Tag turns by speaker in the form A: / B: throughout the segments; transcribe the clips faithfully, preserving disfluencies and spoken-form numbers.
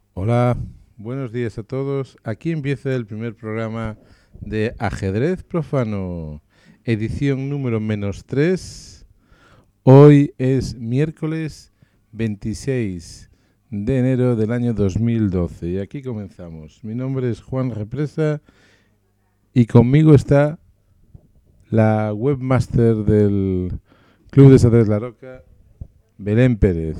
A: Hola, buenos días a todos. Aquí empieza el primer programa de Ajedrez Profano, edición número menos tres. Hoy es miércoles veintiséis de enero del año dos mil doce y aquí comenzamos. Mi nombre es Juan Represa y conmigo está la webmaster del Club de Ajedrez La Roca, Belén Pérez.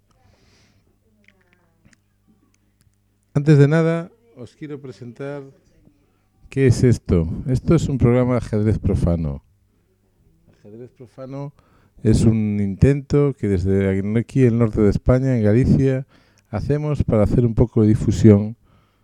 A: Antes de nada, os quiero presentar qué es esto. Esto es un programa de ajedrez profano. Ajedrez profano es un intento que desde aquí, en el norte de España, en Galicia, hacemos para hacer un poco de difusión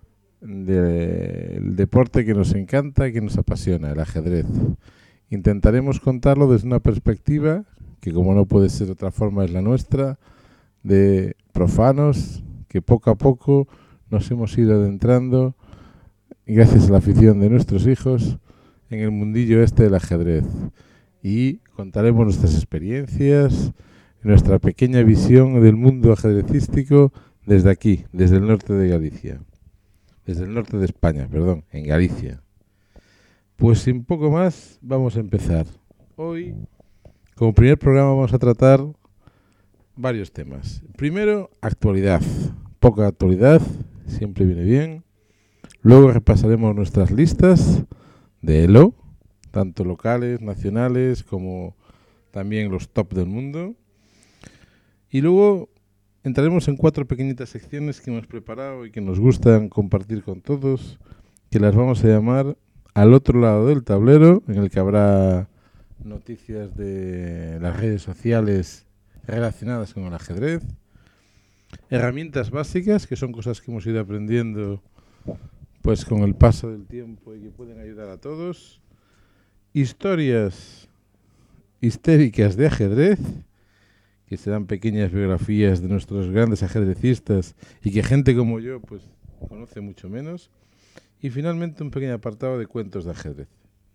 A: del deporte que nos encanta, que nos apasiona, el ajedrez. Intentaremos contarlo desde una perspectiva, que como no puede ser de otra forma es la nuestra, de profanos, que poco a poco nos hemos ido adentrando, gracias a la afición de nuestros hijos, en el mundillo este del ajedrez. Y contaremos nuestras experiencias, nuestra pequeña visión del mundo ajedrecístico desde aquí, desde el norte de Galicia. Desde el norte de España, perdón, en Galicia. Pues sin poco más, vamos a empezar. Hoy, como primer programa, vamos a tratar varios temas. Primero, actualidad. Poca actualidad, siempre viene bien. Luego repasaremos nuestras listas de Elo, tanto locales, nacionales, como también los top del mundo. Y luego entraremos en cuatro pequeñitas secciones que hemos preparado y que nos gustan compartir con todos, que las vamos a llamar Al otro lado del tablero, en el que habrá noticias de las redes sociales relacionadas con el ajedrez. Herramientas básicas, que son cosas que hemos ido aprendiendo pues con el paso del tiempo y que pueden ayudar a todos. Historias histéricas de ajedrez, que serán pequeñas biografías de nuestros grandes ajedrecistas y que gente como yo pues conoce mucho menos. Y finalmente un pequeño apartado de cuentos de ajedrez.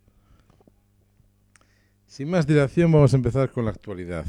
A: Sin más dilación, vamos a empezar con la actualidad.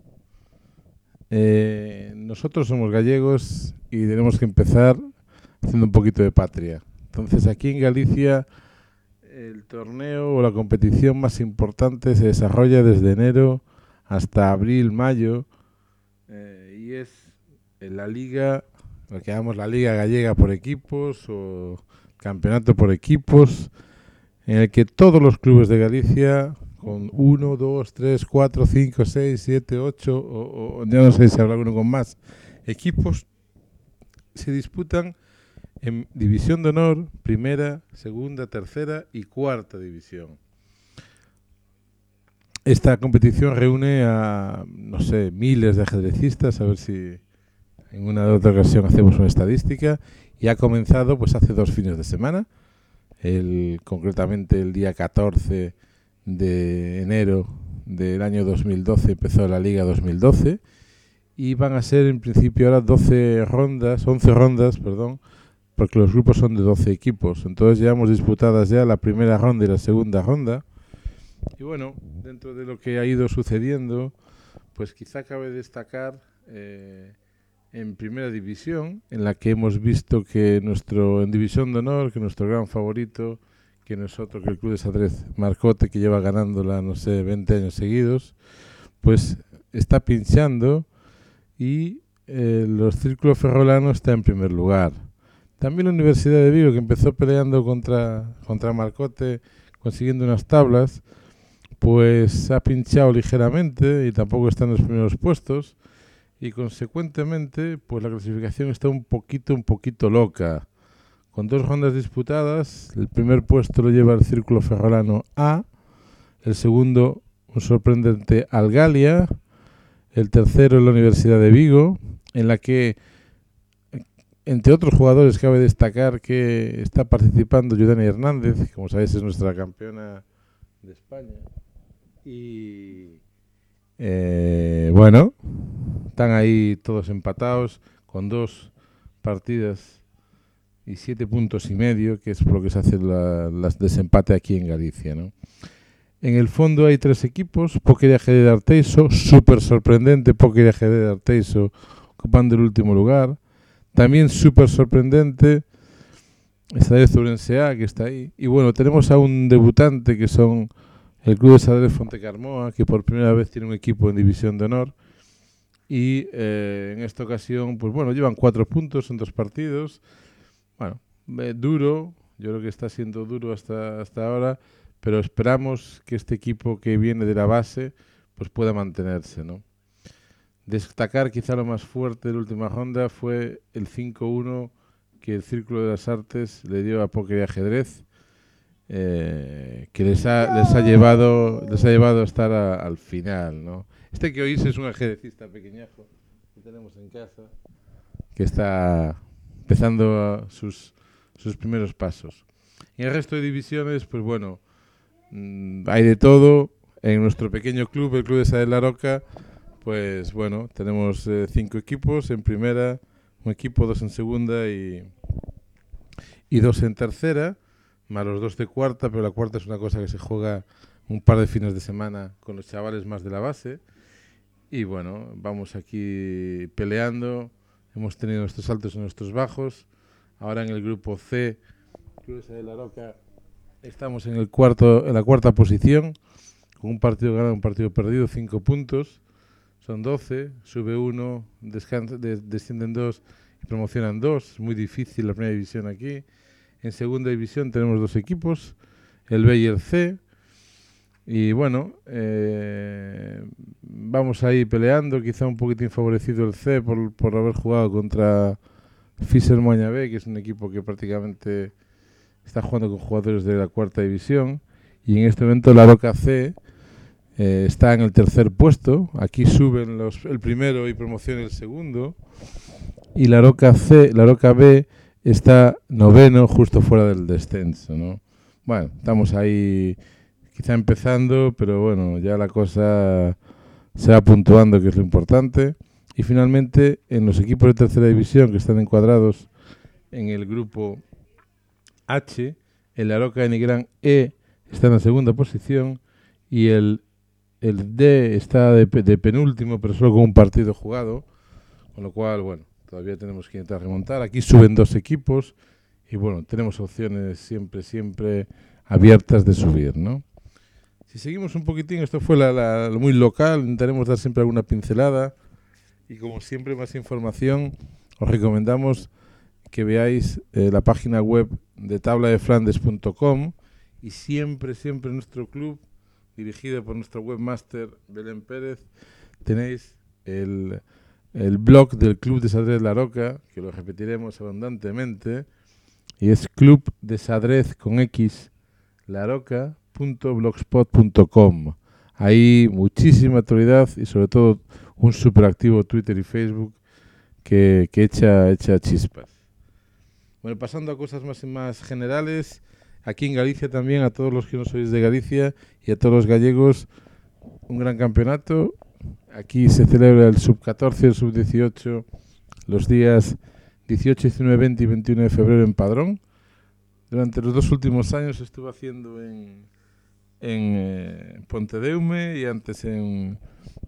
A: Eh, nosotros somos gallegos y tenemos que empezar haciendo un poquito de patria. Entonces aquí en Galicia el torneo o la competición más importante se desarrolla desde enero hasta abril, mayo, eh, y es en la liga, lo que llamamos la Liga Gallega por equipos o campeonato por equipos, en el que todos los clubes de Galicia, con uno, dos, tres, cuatro, cinco, seis, siete, ocho, o, o ya no sé si habrá alguno con más equipos, se disputan en división de honor, primera, segunda, tercera y cuarta división. Esta competición reúne a, no sé, miles de ajedrecistas, a ver si en una otra ocasión hacemos una estadística, y ha comenzado pues hace dos fines de semana, el, concretamente el día catorce de enero del año dos mil doce empezó la Liga dos mil doce, y van a ser en principio ahora doce rondas, once rondas, perdón, porque los grupos son de doce equipos. Entonces ya hemos disputadas ya la primera ronda y la segunda ronda. Y bueno, dentro de lo que ha ido sucediendo, pues quizá cabe destacar eh, en primera división, en la que hemos visto que nuestro, en división de honor, que nuestro gran favorito, que nosotros, que el Club de Ajedrez Marcote, que lleva ganándola, no sé, veinte años seguidos, pues está pinchando y eh, los círculos ferrolanos está en primer lugar. También la Universidad de Vigo, que empezó peleando contra, contra Marcote, consiguiendo unas tablas, pues ha pinchado ligeramente y tampoco está en los primeros puestos, y consecuentemente pues la clasificación está un poquito, un poquito loca. Con dos rondas disputadas, el primer puesto lo lleva el Círculo Ferrolano A, el segundo un sorprendente Algalia, el tercero la Universidad de Vigo, en la que entre otros jugadores cabe destacar que está participando Yudani Hernández, que como sabéis es nuestra campeona de España. Y eh, bueno, están ahí todos empatados con dos partidas y siete puntos y medio, que es por lo que se hace la, las desempate aquí en Galicia, ¿no? En el fondo hay tres equipos: Póker y Ajedrez de Arteixo, súper sorprendente Póker y Ajedrez de Arteixo ocupando el último lugar. también súper sorprendente, esta vez Ourense A, que está ahí. Y bueno, tenemos a un debutante que son el Club de Sadrez Fontecarmoa, que por primera vez tiene un equipo en División de Honor. Y eh, en esta ocasión, pues bueno, llevan cuatro puntos en dos partidos. Bueno, eh, duro, yo creo que está siendo duro hasta, hasta ahora, pero esperamos que este equipo que viene de la base pues pueda mantenerse, ¿no? Destacar quizá lo más fuerte de la última ronda fue el cinco uno que el Círculo de las Artes le dio a Póker y Ajedrez, eh, que les ha, les ha llevado les ha llevado a estar a, al final, ¿no? Este que oís es un ajedrecista pequeñajo que tenemos en casa, que está empezando sus, sus primeros pasos. Y el resto de divisiones, pues bueno, mmm, hay de todo. En nuestro pequeño club, el Club de Sadrez La Roca, pues bueno, tenemos eh, cinco equipos en primera, un equipo, dos en segunda y, y dos en tercera, más los dos de cuarta, pero la cuarta es una cosa que se juega un par de fines de semana con los chavales más de la base. Y bueno, vamos aquí peleando, hemos tenido nuestros altos y nuestros bajos. Ahora en el grupo C, Club de Sadrez La Roca, estamos en el cuarto, en la cuarta posición, con un partido ganado, un partido perdido, cinco puntos. Son doce, sube uno, descansa, de, descienden dos y promocionan dos. Es muy difícil la primera división aquí. En segunda división tenemos dos equipos, el B y el C. Y bueno, eh, vamos ahí peleando, quizá un poquitín favorecido el C por, por haber jugado contra Fisher Moña B, que es un equipo que prácticamente está jugando con jugadores de la cuarta división. Y en este momento la Roca C eh, está en el tercer puesto. Aquí suben los, el primero y promocionan el segundo. Y la Roca C, la Roca B está noveno, justo fuera del descenso, ¿no? Bueno, estamos ahí quizá empezando, pero bueno, ya la cosa se va puntuando, que es lo importante. Y finalmente, en los equipos de tercera división que están encuadrados en el grupo H, el La Roca de Nigrán E está en la segunda posición y el, el D está de, de penúltimo, pero solo con un partido jugado, con lo cual, bueno, todavía tenemos que intentar remontar. Aquí suben dos equipos y, bueno, tenemos opciones siempre, siempre abiertas de subir, ¿no? Si seguimos un poquitín, esto fue la, la, lo muy local, intentaremos dar siempre alguna pincelada y, como siempre, más información. Os recomendamos que veáis eh, la página web de tabla de flandes punto com y siempre, siempre en nuestro club, dirigido por nuestro webmaster Belén Pérez, tenéis el, el blog del Club de Sadrez La Roca, que lo repetiremos abundantemente, y es club de sadrez con x laroca punto blogspot punto com. Ahí muchísima actualidad y sobre todo un superactivo Twitter y Facebook que, que echa, echa chispas. Bueno, pasando a cosas más, más generales, aquí en Galicia también, a todos los que no sois de Galicia y a todos los gallegos, un gran campeonato. Aquí se celebra el sub catorce y el sub dieciocho los días dieciocho, diecinueve, veinte y veintiuno de febrero en Padrón. Durante los dos últimos años estuve haciendo en, en eh, Pontedeume y antes en,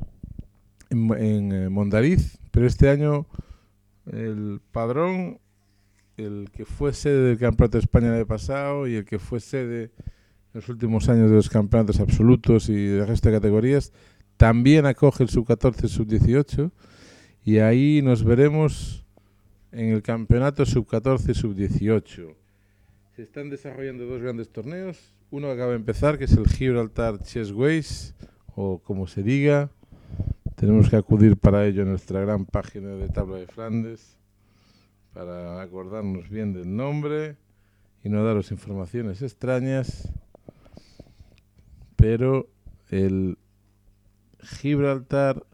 A: en, en eh, Mondariz, pero este año el Padrón, el que fue sede del Campeonato de España de pasado y el que fue sede en los últimos años de los campeonatos absolutos y del resto de categorías, también acoge el sub catorce y el sub dieciocho y ahí nos veremos en el campeonato sub catorce y sub dieciocho. Se están desarrollando dos grandes torneos, uno acaba de empezar, que es el Gibraltar Chessways, o como se diga, tenemos que acudir para ello a nuestra gran página de Tabla de Flandes para acordarnos bien del nombre y no daros informaciones extrañas, pero el Gibraltar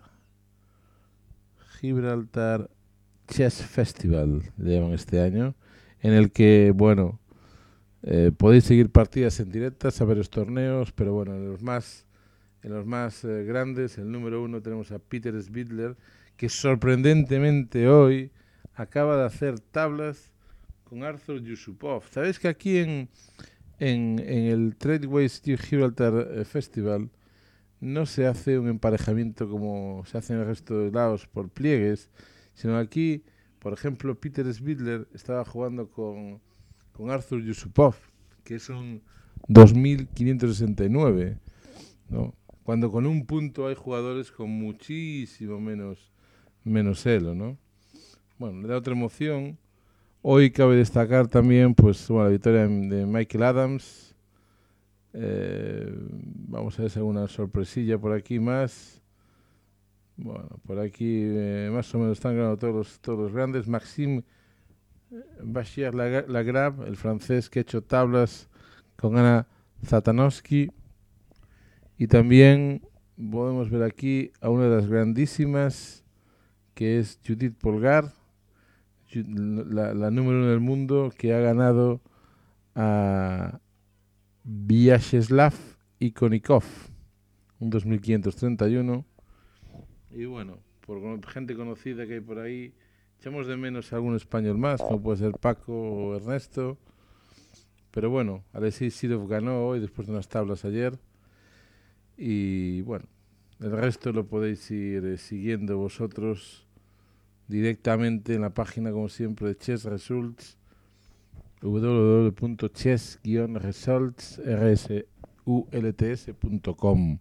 A: Gibraltar Chess Festival le llaman este año, en el que, bueno, eh, podéis seguir partidas en directas, a varios torneos, pero bueno, en los más en los más eh, grandes, el número uno tenemos a Peter Svidler, que sorprendentemente hoy acaba de hacer tablas con Arthur Yusupov. ¿Sabéis que aquí en, en, en el Tradeways Gibraltar eh, Festival no se hace un emparejamiento como se hace en el resto de lados por pliegues, sino aquí por ejemplo, Peter Svidler estaba jugando con, con Arthur Yusupov, que es un dos mil quinientos sesenta y nueve, ¿no? Cuando con un punto hay jugadores con muchísimo menos, menos elo, ¿no? Bueno, le da otra emoción. Hoy cabe destacar también pues, bueno, la victoria de Michael Adams. Eh, vamos a ver si hay alguna sorpresilla por aquí más. Bueno, por aquí eh, más o menos están ganando todos los, todos los grandes. Maxime Bachir Lagrave, el francés que ha hecho tablas con Ana Zatanowski. Y también podemos ver aquí a una de las grandísimas, que es Judith Polgar, la, la número uno del mundo, que ha ganado a Vyacheslav Ikonikov, un dos mil quinientos treinta y uno. Y bueno, por gente conocida que hay por ahí, echamos de menos a algún español más, como puede ser Paco o Ernesto. Pero bueno, Alexei Sidov ganó hoy después de unas tablas ayer. Y bueno, el resto lo podéis ir eh, siguiendo vosotros directamente en la página, como siempre, de Chess Results, w w w punto chess results punto com.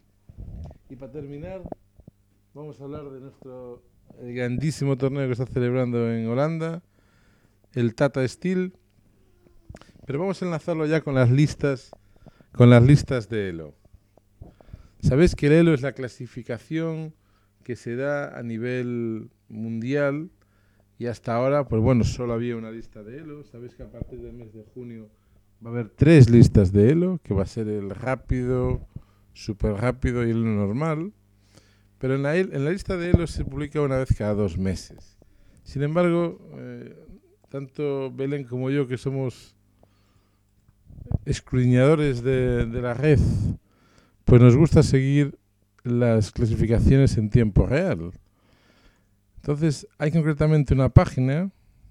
A: Y para terminar, vamos a hablar de nuestro el grandísimo torneo que está celebrando en Holanda, el Tata Steel. Pero vamos a enlazarlo ya con las listas, con las listas de Elo. Sabéis que el Elo es la clasificación que se da a nivel mundial y hasta ahora, pues bueno, solo había una lista de Elo. Sabéis que a partir del mes de junio va a haber tres listas de Elo, que va a ser el rápido, súper rápido y el normal. Pero en la, en la lista de Elo se publica una vez cada dos meses. Sin embargo, eh, tanto Belén como yo, que somos escudriñadores de, de la red, pues nos gusta seguir las clasificaciones en tiempo real. Entonces, hay concretamente una página.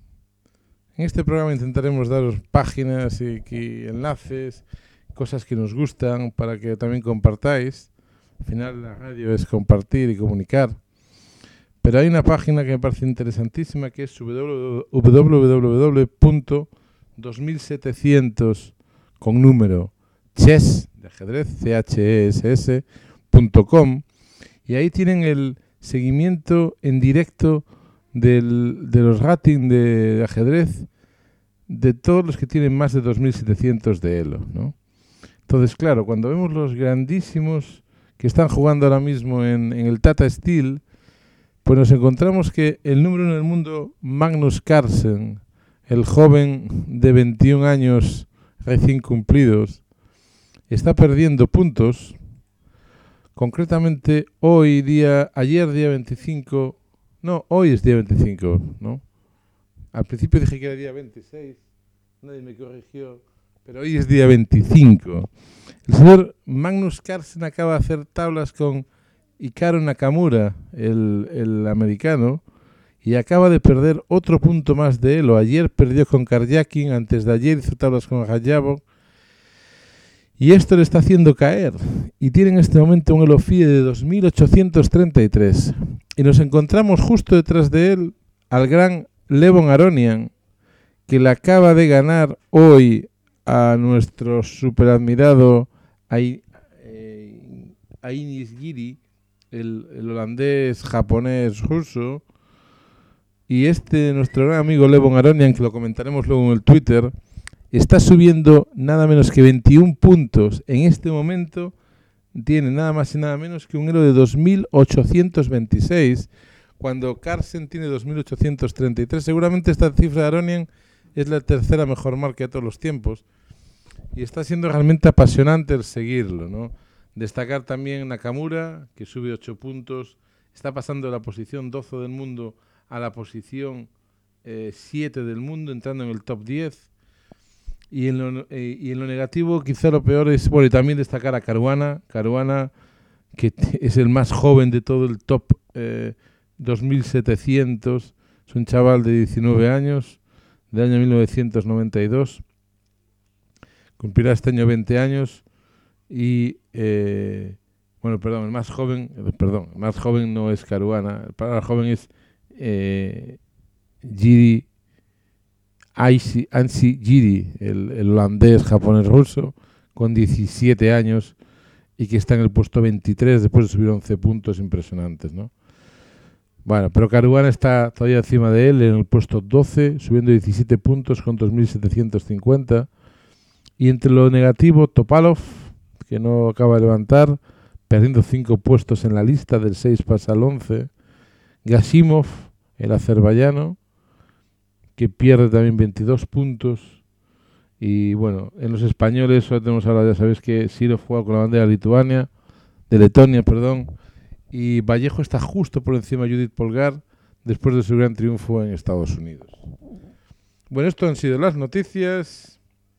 A: En este programa intentaremos daros páginas y, y enlaces, cosas que nos gustan para que también compartáis. Al final la radio es compartir y comunicar. Pero hay una página que me parece interesantísima, que es w w w punto dos mil setecientos con número chess de ajedrez, c h e s s punto com, y ahí tienen el seguimiento en directo del, de los ratings de, de ajedrez de todos los que tienen más de dos mil setecientos de Elo, ¿no? Entonces, claro, cuando vemos los grandísimos que están jugando ahora mismo en, en el Tata Steel, pues nos encontramos que el número uno del mundo, Magnus Carlsen, el joven de veintiún años recién cumplidos, está perdiendo puntos. Concretamente, hoy día, ayer día veinticinco, no, hoy es día veinticinco, ¿no? Al principio dije que era día veintiséis, nadie me corrigió, pero hoy es día veinticinco. El señor Magnus Carlsen acaba de hacer tablas con Hikaru Nakamura, el, el americano, y acaba de perder otro punto más de Elo. Ayer perdió con Karjakin, antes de ayer hizo tablas con Rajabov, y esto le está haciendo caer. Y tiene en este momento un Elo F I E de dos mil ochocientos treinta y tres. Y nos encontramos justo detrás de él al gran Levon Aronian, que le acaba de ganar hoy a nuestro superadmirado Ainis Giri, el, el holandés, japonés, ruso. Y este, nuestro gran amigo Levon Aronian, que lo comentaremos luego en el Twitter, está subiendo nada menos que veintiún puntos. En este momento tiene nada más y nada menos que un Elo de dos mil ochocientos veintiséis, cuando Carlsen tiene dos mil ochocientos treinta y tres. Seguramente esta cifra de Aronian es la tercera mejor marca de todos los tiempos. Y está siendo realmente apasionante el seguirlo, ¿no? Destacar también Nakamura, que sube ocho puntos. Está pasando de la posición doce del mundo a la posición eh, siete del mundo, entrando en el top diez. Y en, lo, eh, y en lo negativo, quizá lo peor es, bueno, y también destacar a Caruana, Caruana, que t- es el más joven de todo el top eh, dos mil setecientos. Es un chaval de diecinueve años, del año mil novecientos noventa y dos. Cumplirá este año veinte años. Y, eh, bueno, perdón, el más joven, eh, perdón, el más joven no es Caruana, el más joven es eh, Giri, Ansi Giri, el, el holandés, japonés, ruso, con diecisiete años y que está en el puesto veintitrés después de subir once puntos impresionantes, ¿no? Bueno, pero Caruana está todavía encima de él en el puesto doce, subiendo diecisiete puntos con dos mil setecientos cincuenta. Y entre lo negativo, Topalov, que no acaba de levantar, perdiendo cinco puestos en la lista, del seis pasa al once. Gashimov, el azerbaiyano, que pierde también veintidós puntos. Y bueno, en los españoles solo tenemos ahora, ya sabéis que Sirov juega con la bandera de Lituania, de Letonia, perdón. Y Vallejo está justo por encima de Judith Polgar después de su gran triunfo en Estados Unidos. Bueno, esto han sido las noticias.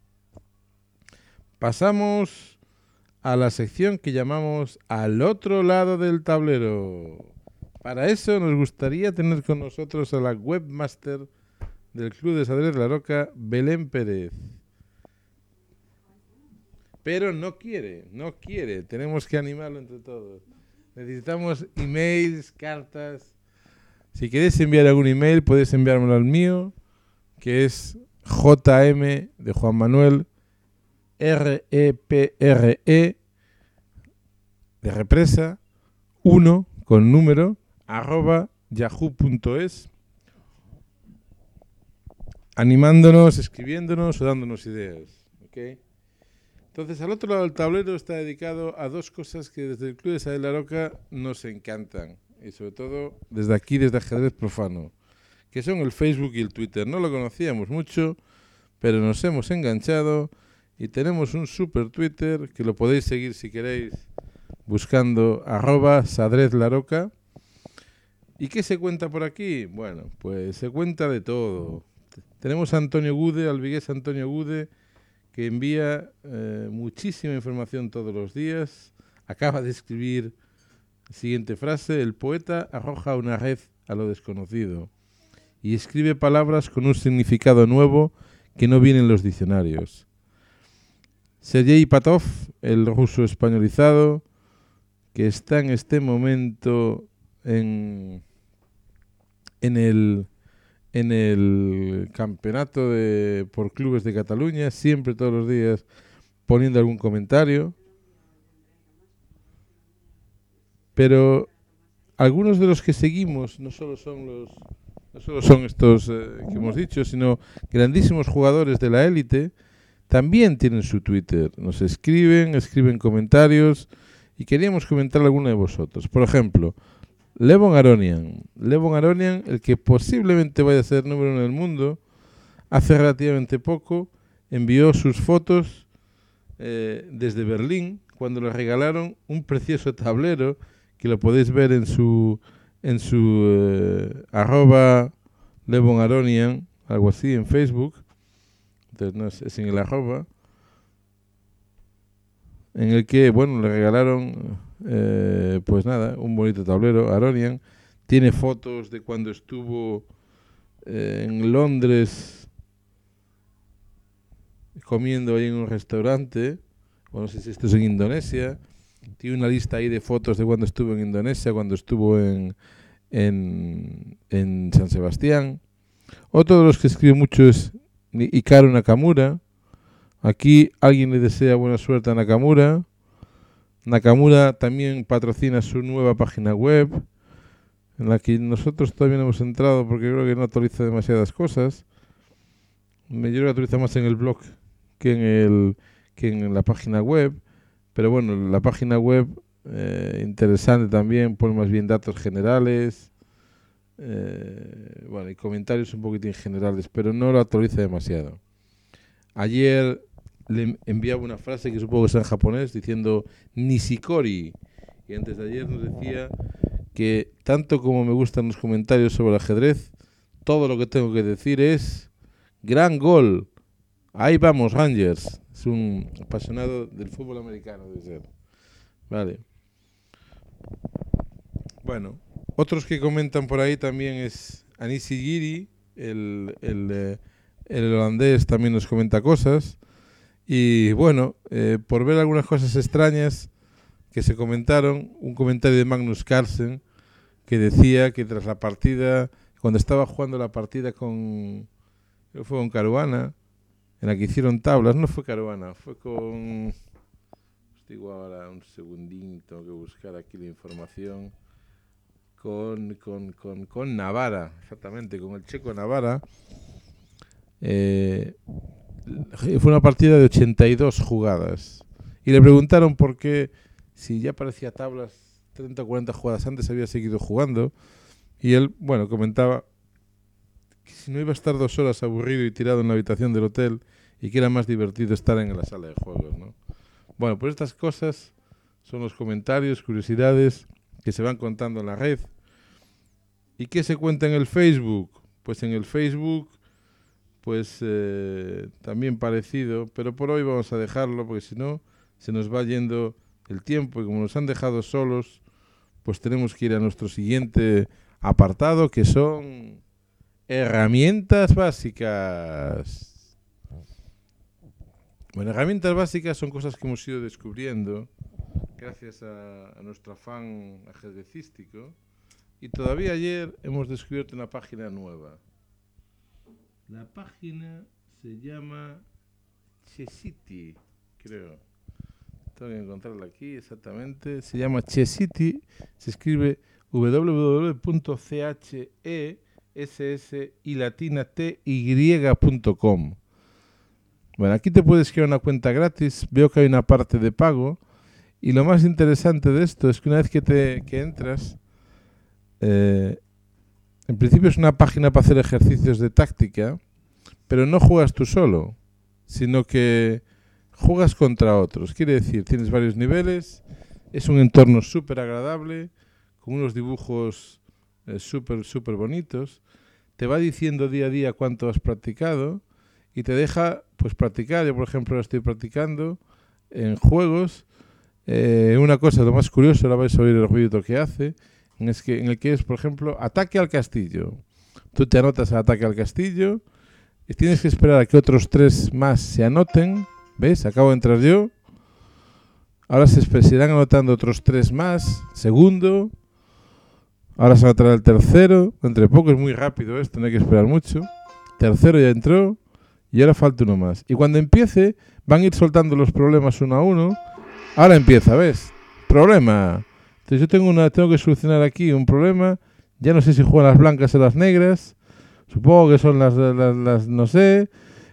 A: Pasamos a la sección que llamamos Al otro lado del tablero. Para eso nos gustaría tener con nosotros a la webmaster del Club de Ajedrez La Roca, Belén Pérez. Pero no quiere, no quiere. Tenemos que animarlo entre todos. Necesitamos emails, cartas. Si queréis enviar algún email, podéis enviármelo al mío, que es jm de Juan Manuel, R E P R E de represa, uno con número, arroba yahoo punto es, animándonos, escribiéndonos o dándonos ideas. ¿Okay? Entonces, al otro lado del tablero está dedicado a dos cosas que desde el Club de Ajedrez La Roca nos encantan. Y sobre todo, desde aquí, desde Ajedrez Profano, que son el Facebook y el Twitter. No lo conocíamos mucho, pero nos hemos enganchado y tenemos un super Twitter que lo podéis seguir si queréis buscando arroba Sadrez La Roca. ¿Y qué se cuenta por aquí? Bueno, pues se cuenta de todo. Tenemos a Antonio Gude, al vigués Antonio Gude, que envía eh, muchísima información todos los días. Acaba de escribir la siguiente frase: el poeta arroja una red a lo desconocido y escribe palabras con un significado nuevo que no viene en los diccionarios. Sergei Patov, el ruso españolizado, que está en este momento en, en el... en el campeonato de, por clubes de Cataluña, siempre todos los días poniendo algún comentario. Pero algunos de los que seguimos no solo son los no solo son estos eh, que hemos dicho, sino grandísimos jugadores de la élite también tienen su Twitter. Nos escriben, escriben comentarios y queríamos comentar alguno de vosotros. Por ejemplo, Levon Aronian. Levon Aronian, el que posiblemente vaya a ser número uno del mundo, hace relativamente poco envió sus fotos eh, desde Berlín, cuando le regalaron un precioso tablero, que lo podéis ver en su en su eh, arroba Levon Aronian, algo así, en Facebook. Entonces no es, es en el arroba, en el que, bueno, le regalaron, eh, pues nada, un bonito tablero. Aronian tiene fotos de cuando estuvo eh, en Londres comiendo ahí en un restaurante, o no sé si esto es en Indonesia. Tiene una lista ahí de fotos de cuando estuvo en Indonesia, cuando estuvo en, en, en San Sebastián. Otro de los que escribe mucho es Hikaru Nakamura. Aquí alguien le desea buena suerte a Nakamura. Nakamura también patrocina su nueva página web, en la que nosotros todavía no hemos entrado porque creo que no actualiza demasiadas cosas. Me yo creo que actualiza más en el blog que en, el, que en la página web. Pero bueno, la página web, eh, interesante también, pone más bien datos generales, eh, bueno, y comentarios un poquitín generales, pero no lo actualiza demasiado. Ayer le enviaba una frase que supongo que es en japonés, diciendo Nishikori, y antes de ayer nos decía que tanto como me gustan los comentarios sobre el ajedrez, todo lo que tengo que decir es gran gol, ahí vamos Rangers. Es un apasionado del fútbol americano, debe ser. Vale. Bueno, otros que comentan por ahí también es Anisi Giri, el, el, eh, el holandés, también nos comenta cosas. Y bueno, eh, por ver algunas cosas extrañas que se comentaron, un comentario de Magnus Carlsen que decía que tras la partida cuando estaba jugando la partida con, fue con Caruana, en la que hicieron tablas, no fue Caruana, fue con, os digo ahora un segundín, tengo que buscar aquí la información, con, con, con, con Navarra, exactamente, con el checo Navarra. Eh, fue una partida de ochenta y dos jugadas y le preguntaron por qué, si ya parecía tablas treinta o cuarenta jugadas antes, había seguido jugando, y él, bueno, comentaba que si no iba a estar dos horas aburrido y tirado en la habitación del hotel y que era más divertido estar en la sala de juegos, ¿no? Bueno, pues estas cosas son los comentarios, curiosidades que se van contando en la red. ¿Y qué se cuenta en el Facebook? Pues en el Facebook, pues eh, también parecido, pero por hoy vamos a dejarlo porque si no se nos va yendo el tiempo y como nos han dejado solos, pues tenemos que ir a nuestro siguiente apartado, que son herramientas básicas. Bueno, herramientas básicas son cosas que hemos ido descubriendo gracias a, a nuestro afán ajedrecístico, y todavía ayer hemos descubierto una página nueva. La página se llama Chessity, creo. Tengo que encontrarla aquí exactamente. Se llama Chessity, se escribe w w w punto c h e s s y latina t y punto com. Bueno, aquí te puedes crear una cuenta gratis. Veo que hay una parte de pago. Y lo más interesante de esto es que una vez que, te, que entras, eh, en principio es una página para hacer ejercicios de táctica, pero no juegas tú solo, sino que juegas contra otros. Quiere decir, tienes varios niveles, es un entorno súper agradable, con unos dibujos eh, súper, súper bonitos. Te va diciendo día a día cuánto has practicado y te deja pues practicar. Yo, por ejemplo, ahora estoy practicando en juegos. Eh, una cosa, lo más curioso, ahora vais a oír el ruido que hace, es que, en el que es, por ejemplo, ataque al castillo. Tú te anotas a ataque al castillo y tienes que esperar a que otros tres más se anoten. ¿Ves? Acabo de entrar yo. Ahora se, se irán anotando otros tres más. Segundo. Ahora se anotará el tercero. Entre poco, es muy rápido esto, no hay que esperar mucho. Tercero ya entró. Y ahora falta uno más. Y cuando empiece, van a ir soltando los problemas uno a uno. Ahora empieza, ¿ves? Problema. Entonces yo tengo, una, tengo que solucionar aquí un problema. Ya no sé si juegan las blancas o las negras. Supongo que son las, las, las no sé.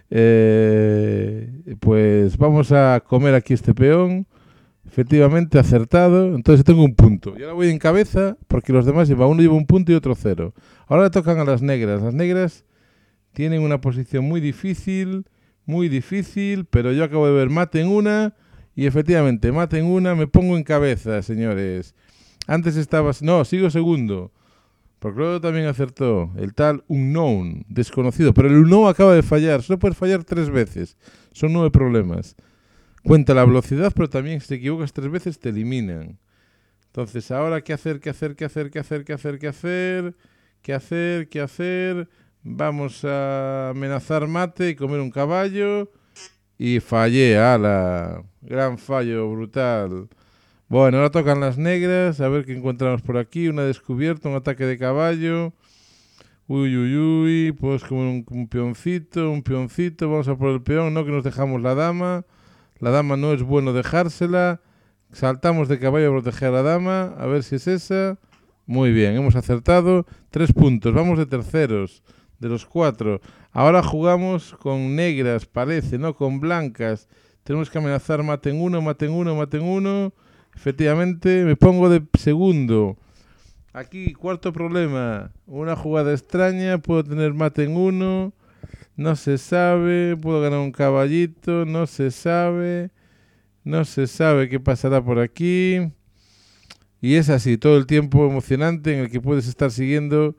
A: Eh, pues vamos a comer aquí este peón. Efectivamente, acertado. Entonces tengo un punto. Y ahora voy en cabeza porque los demás llevan, uno lleva un punto y otro cero. Ahora le tocan a las negras. Las negras tienen una posición muy difícil, muy difícil, pero yo acabo de ver mate en una. Y efectivamente, mate en una, me pongo en cabeza, señores. Antes estaba... No, sigo segundo. Porque luego también acertó el tal unknown, desconocido. Pero el unknown acaba de fallar. Solo puedes fallar tres veces. Son nueve problemas. Cuenta la velocidad, pero también si te equivocas tres veces te eliminan. Entonces, ahora, ¿qué hacer, qué hacer, qué hacer, qué hacer, qué hacer, qué hacer? ¿Qué hacer, qué hacer? Vamos a amenazar mate y comer un caballo... Y fallé, ala, gran fallo, brutal. Bueno, ahora tocan las negras, a ver qué encontramos por aquí. Una descubierta, un ataque de caballo. Uy, uy, uy, pues como un, un peoncito, un peoncito. Vamos a por el peón, no que nos dejamos la dama. La dama no es bueno dejársela. Saltamos de caballo a proteger a la dama, a ver si es esa. Muy bien, hemos acertado. Tres puntos, vamos de terceros. De los cuatro. Ahora jugamos con negras, parece, ¿no? Con blancas. Tenemos que amenazar mate en uno, mate en uno, mate en uno. Efectivamente, me pongo de segundo. Aquí, cuarto problema. Una jugada extraña, puedo tener mate en uno. No se sabe, puedo ganar un caballito, no se sabe. No se sabe qué pasará por aquí. Y es así, todo el tiempo emocionante en el que puedes estar siguiendo...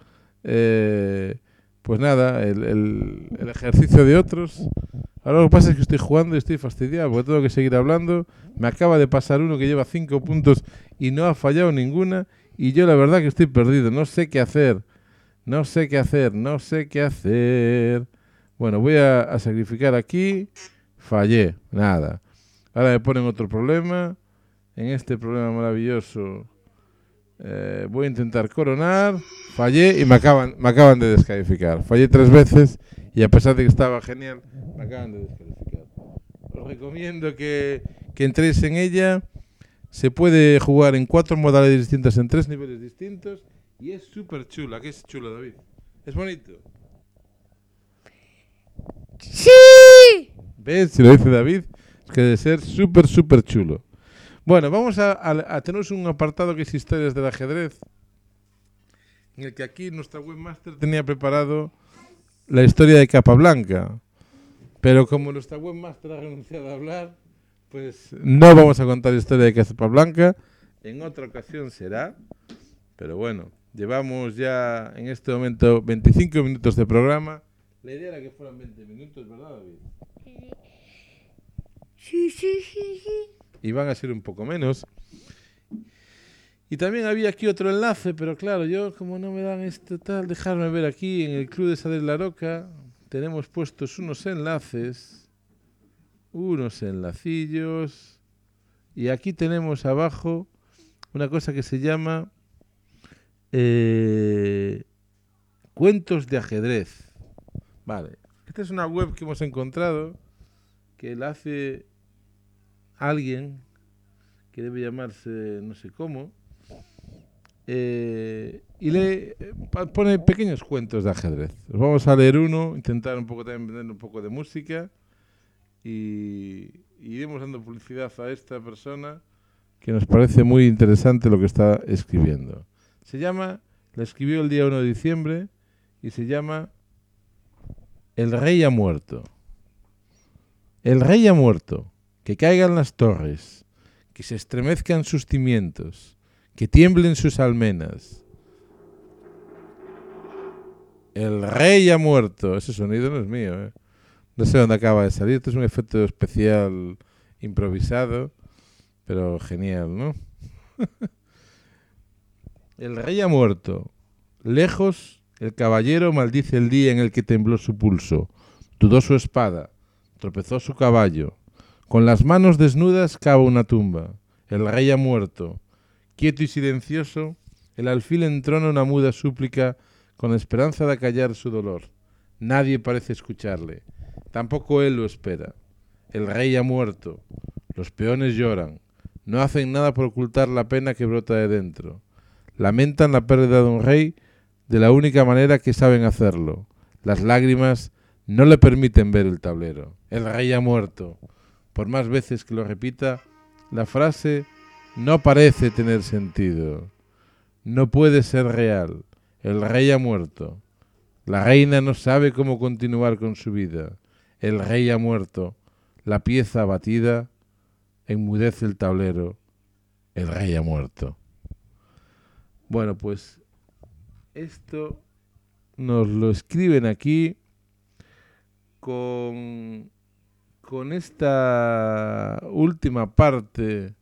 A: Eh, Pues nada, el, el, el ejercicio de otros. Ahora lo que pasa es que estoy jugando y estoy fastidiado porque tengo que seguir hablando. Me acaba de pasar uno que lleva cinco puntos y no ha fallado ninguna. Y yo la verdad que estoy perdido. No sé qué hacer. No sé qué hacer. No sé qué hacer. Bueno, voy a, a sacrificar aquí. Fallé. Nada. Ahora me ponen otro problema. En este problema maravilloso. Eh, voy a intentar coronar. Fallé y me acaban, me acaban de descalificar. Fallé tres veces y a pesar de que estaba genial, me acaban de descalificar. Os recomiendo que, que entréis en ella. Se puede jugar en cuatro modalidades distintas, en tres niveles distintos. Y es súper chula. ¿Qué es chulo, David? ¿Es bonito?
B: ¡Sí!
A: ¿Ves? Si lo dice David, es que debe ser súper, súper chulo. Bueno, vamos a, a, a tener un apartado que es historias del ajedrez, en el que aquí nuestra webmaster tenía preparado la historia de Capablanca. Pero como nuestra webmaster ha renunciado a hablar, pues no vamos a contar la historia de Capablanca. En otra ocasión será. Pero bueno, llevamos ya en este momento veinticinco minutos de programa. La idea era que fueran veinte minutos, ¿verdad, David?
B: Sí, sí, sí, sí.
A: Y van a ser un poco menos. Y también había aquí otro enlace, pero claro, yo como no me dan esto tal, dejarme ver aquí en el Club de Sadel La Roca, tenemos puestos unos enlaces, unos enlacillos, y aquí tenemos abajo una cosa que se llama eh, Cuentos de Ajedrez. Vale, esta es una web que hemos encontrado, que la hace alguien que debe llamarse no sé cómo, eh, y le pone pequeños cuentos de ajedrez. Os vamos a leer uno, intentar un poco también vender un poco de música y, y iremos dando publicidad a esta persona que nos parece muy interesante lo que está escribiendo. Se llama, la escribió el día uno de diciembre y se llama El rey ha muerto. El rey ha muerto. Que caigan las torres, que se estremezcan sus cimientos, que tiemblen sus almenas. El rey ha muerto. Ese sonido no es mío, ¿eh? No sé dónde acaba de salir. Esto es un efecto especial improvisado, pero genial, ¿no? El rey ha muerto. Lejos, el caballero maldice el día en el que tembló su pulso, dudó su espada, tropezó su caballo. Con las manos desnudas cava una tumba. El rey ha muerto. Quieto y silencioso, el alfil entrona una muda súplica con la esperanza de acallar su dolor. Nadie parece escucharle. Tampoco él lo espera. El rey ha muerto. Los peones lloran. No hacen nada por ocultar la pena que brota de dentro. Lamentan la pérdida de un rey de la única manera que saben hacerlo. Las lágrimas no le permiten ver el tablero. El rey ha muerto. Por más veces que lo repita, la frase no parece tener sentido. No puede ser real. El rey ha muerto. La reina no sabe cómo continuar con su vida. El rey ha muerto. La pieza abatida enmudece el tablero. El rey ha muerto. Bueno, pues esto nos lo escriben aquí con... Con esta última parte,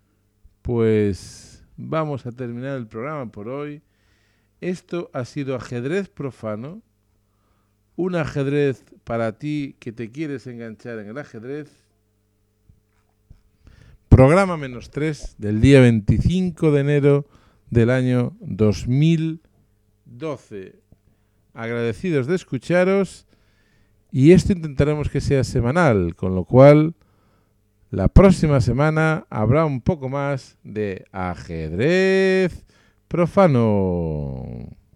A: pues vamos a terminar el programa por hoy. Esto ha sido Ajedrez Profano, un ajedrez para ti que te quieres enganchar en el ajedrez. Programa menos tres del día veinticinco de enero del año dos mil doce. Agradecidos de escucharos. Y esto intentaremos que sea semanal, con lo cual la próxima semana habrá un poco más de ajedrez profano.